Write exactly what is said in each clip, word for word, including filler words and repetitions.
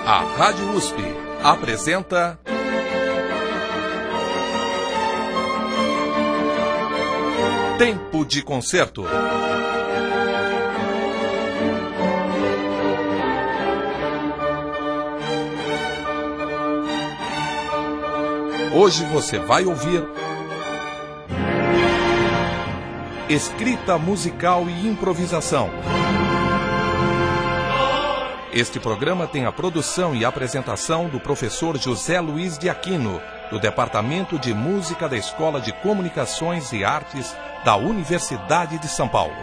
A Rádio U S P apresenta Tempo de Concerto. Hoje você vai ouvir escrita musical e improvisação. Este programa tem a produção e apresentação do professor José Luiz de Aquino, do Departamento de Música da Escola de Comunicações e Artes da Universidade de São Paulo.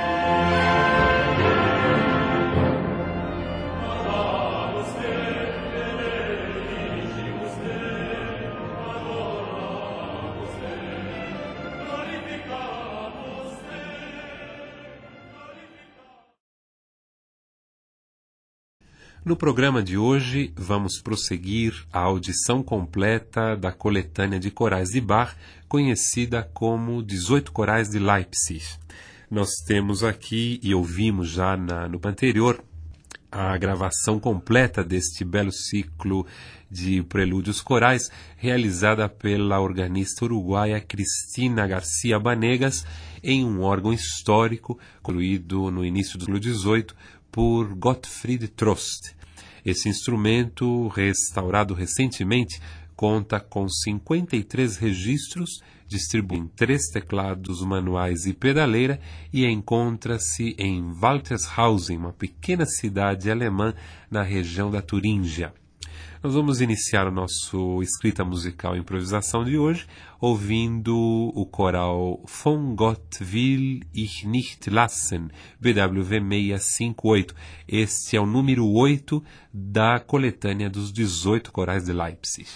No programa de hoje, vamos prosseguir a audição completa da coletânea de corais de Bach, conhecida como dezoito Corais de Leipzig. Nós temos aqui, e ouvimos já na, no anterior, a gravação completa deste belo ciclo de prelúdios corais, realizada pela organista uruguaia Cristina Garcia Banegas, em um órgão histórico, construído no início do século dezoito, por Gottfried Trost. Esse instrumento, restaurado recentemente, conta com cinquenta e três registros, distribuído em três teclados manuais e pedaleira, e encontra-se em Waltershausen, uma pequena cidade alemã na região da Turíngia. Nós vamos iniciar o nosso escrita musical e improvisação de hoje, ouvindo o coral Von Gott will ich nicht lassen, B W V seiscentos e cinquenta e oito. Este é o número oito da coletânea dos dezoito corais de Leipzig.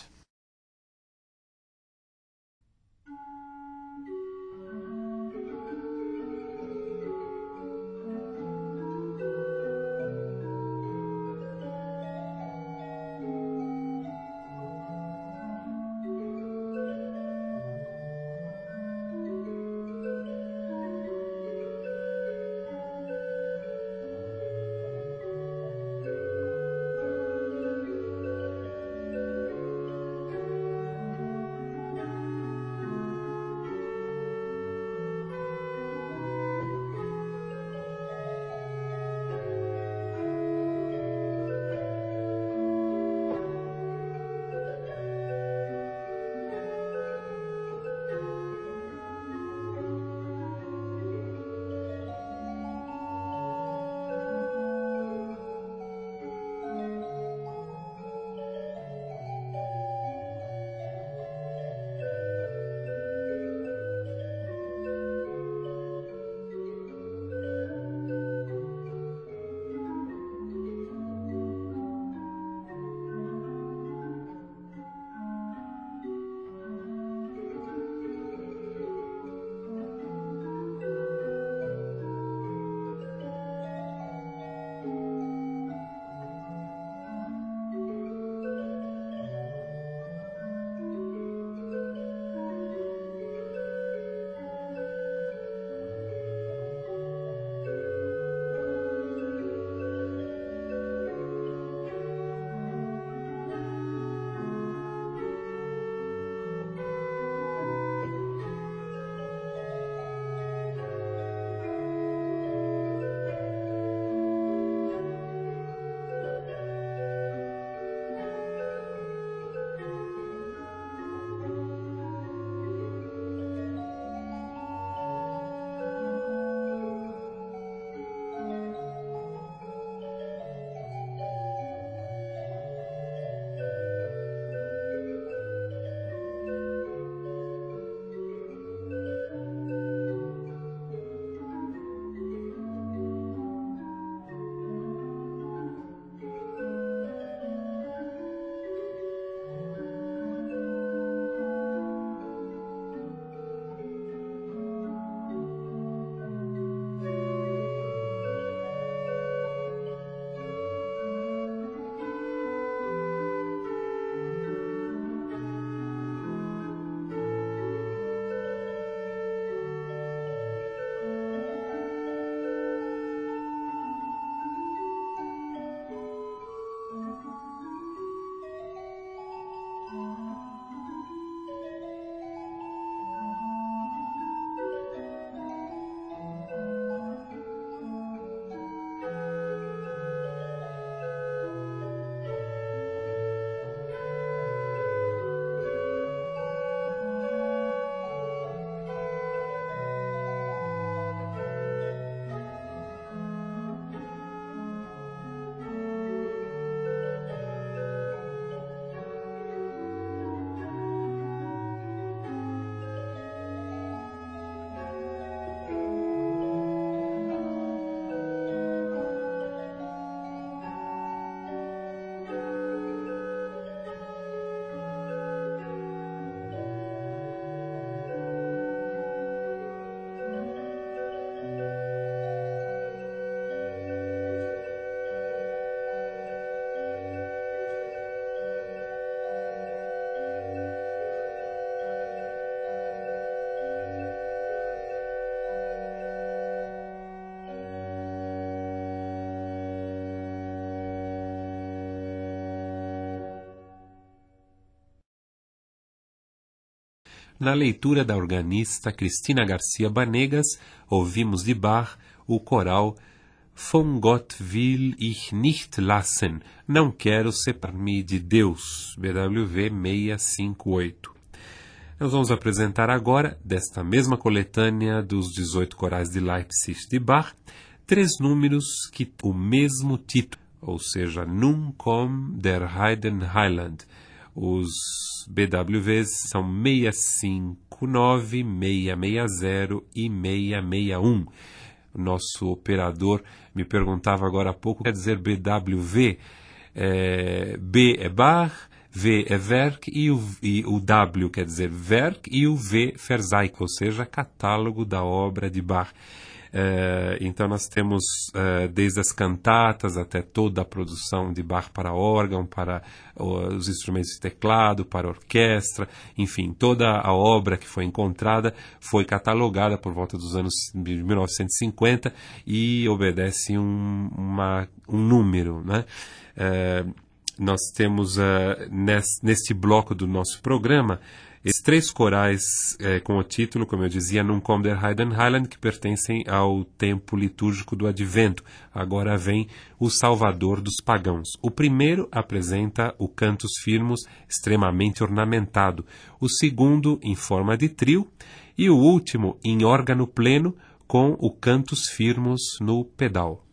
Na leitura da organista Cristina Garcia Banegas, ouvimos de Bach o coral Von Gott will ich nicht lassen, Não quero separar-me de Deus, B W V seiscentos e cinquenta e oito. Nós vamos apresentar agora, desta mesma coletânea dos dezoito corais de Leipzig de Bach, três números que têm o mesmo título, ou seja, Nun komm der Heiden Heiland. Os B W Vs são seiscentos e cinquenta e nove, seiscentos e sessenta e seis e seiscentos e sessenta e um. O nosso operador me perguntava agora há pouco o que quer dizer B W V. É, B é Bach, V é Werk e o, e o W quer dizer Werk e o V Verzeichnis, ou seja, catálogo da obra de Bach. Uh, então nós temos uh, desde as cantatas até toda a produção de Bach para órgão, para uh, os instrumentos de teclado, para orquestra, enfim, toda a obra que foi encontrada foi catalogada por volta dos anos de mil novecentos e cinquenta e obedece um, uma, um número, né? Uh, nós temos uh, nesse, neste bloco do nosso programa esses três corais eh, com o título, como eu dizia, Nun komm der Heiden Heiland, que pertencem ao tempo litúrgico do Advento. Agora vem o Salvador dos Pagãos. O primeiro apresenta o Cantus Firmus, extremamente ornamentado. O segundo, em forma de trio. E o último, em órgão pleno, com o Cantus Firmus no pedal.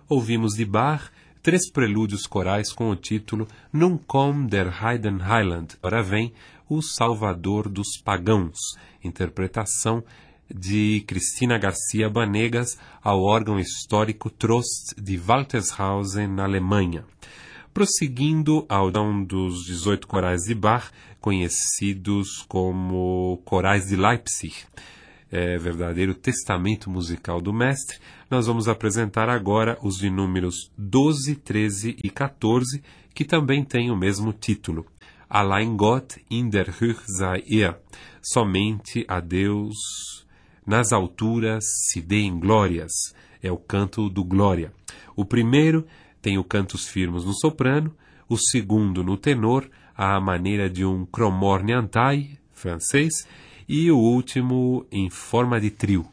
ouvimos de Bach três prelúdios corais com o título Nun komm der Heiden Heiland, ora vem o Salvador dos Pagãos, interpretação de Cristina Garcia Banegas ao órgão histórico Trost de Waltershausen, na Alemanha. Prosseguindo ao um dos dezoito corais de Bach, conhecidos como corais de Leipzig, é, verdadeiro testamento musical do mestre, nós vamos apresentar agora os de números doze, treze e quatorze, que também têm o mesmo título. Allein Gott in der Höhe sei er. Somente a Deus nas alturas se dê em glórias. É o canto do Glória. O primeiro tem o cantus firmus no soprano, o segundo no tenor, à maneira de um cromorniantai francês, e o último em forma de trio.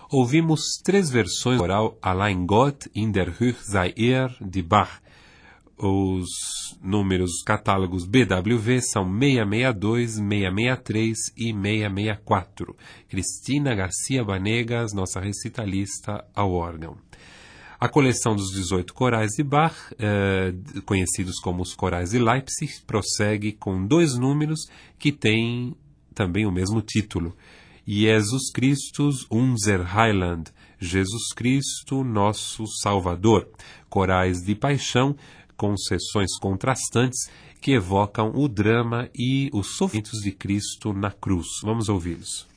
Ouvimos três versões do coral Allein Gott in der Höhe sei er, de Bach. Os números catálogos B W V são seiscentos e sessenta e dois, seiscentos e sessenta e três e seiscentos e sessenta e quatro. Cristina Garcia Banegas, nossa recitalista ao órgão. A coleção dos dezoito corais de Bach, eh, conhecidos como os corais de Leipzig, prossegue com dois números que têm também o mesmo título. Jesus Christus, unser Heiland, Jesus Cristo, nosso Salvador. Corais de paixão, com sessões contrastantes que evocam o drama e os sofrimentos de Cristo na cruz. Vamos ouvi-los.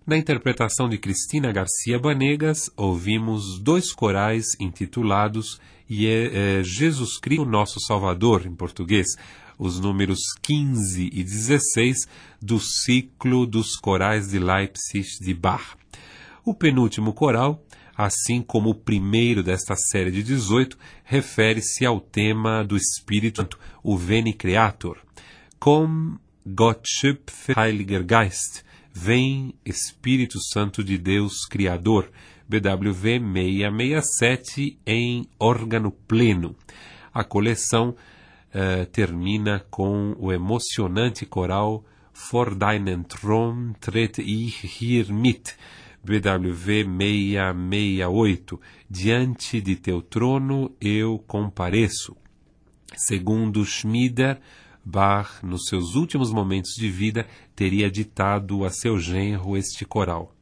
Na interpretação de Cristina Garcia Banegas, ouvimos dois corais intitulados é, é, Jesus Cristo, Nosso Salvador, em português, os números quinze e dezesseis do ciclo dos corais de Leipzig de Bach. O penúltimo coral, assim como o primeiro desta série de dezoito, refere-se ao tema do Espírito Santo, o Veni Creator. Komm, Gott Schöpfer, Heiliger Geist, vem Espírito Santo de Deus Criador, B W V seiscentos e sessenta e sete em órgão pleno. A coleção uh, termina com o emocionante coral Vor deinen Thron trete ich hier mit, B W V seiscentos e sessenta e oito, diante de teu trono eu compareço. Segundo Schmieder, Bach, nos seus últimos momentos de vida, teria ditado a seu genro este coral.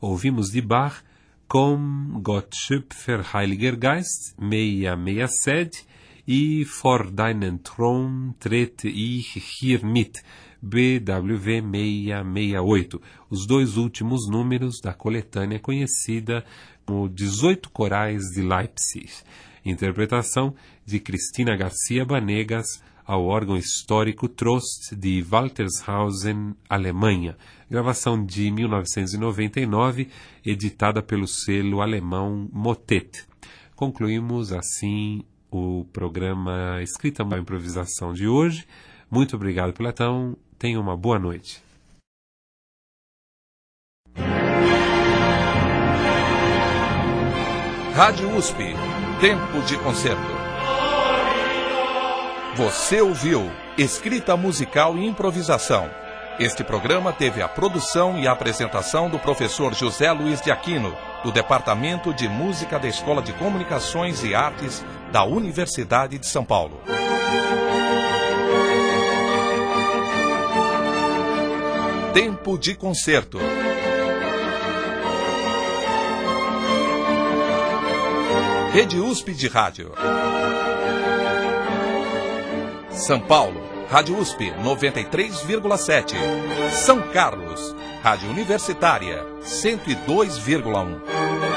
Ouvimos de Bach Komm Gott Schöpfer Heiliger Geist seiscentos e sessenta e sete e For deinen Thron trete ich hier mit B W V seiscentos e sessenta e oito, os dois últimos números da coletânea conhecida como dezoito Corais de Leipzig. Interpretação de Cristina Garcia Banegas ao órgão histórico Trost de Waltershausen, Alemanha. Gravação de mil novecentos e noventa e nove, editada pelo selo alemão Motet. Concluímos assim o programa Escrita para Improvisação de hoje. Muito obrigado pela atenção. Tenha uma boa noite. Rádio U S P, Tempo de Concerto. Você ouviu Escrita Musical e Improvisação. Este programa teve a produção e a apresentação do professor José Luiz de Aquino, do Departamento de Música da Escola de Comunicações e Artes da Universidade de São Paulo. Tempo de Concerto. Rede U S P de Rádio. São Paulo, Rádio U S P noventa e três vírgula sete. São Carlos, Rádio Universitária cento e dois vírgula um.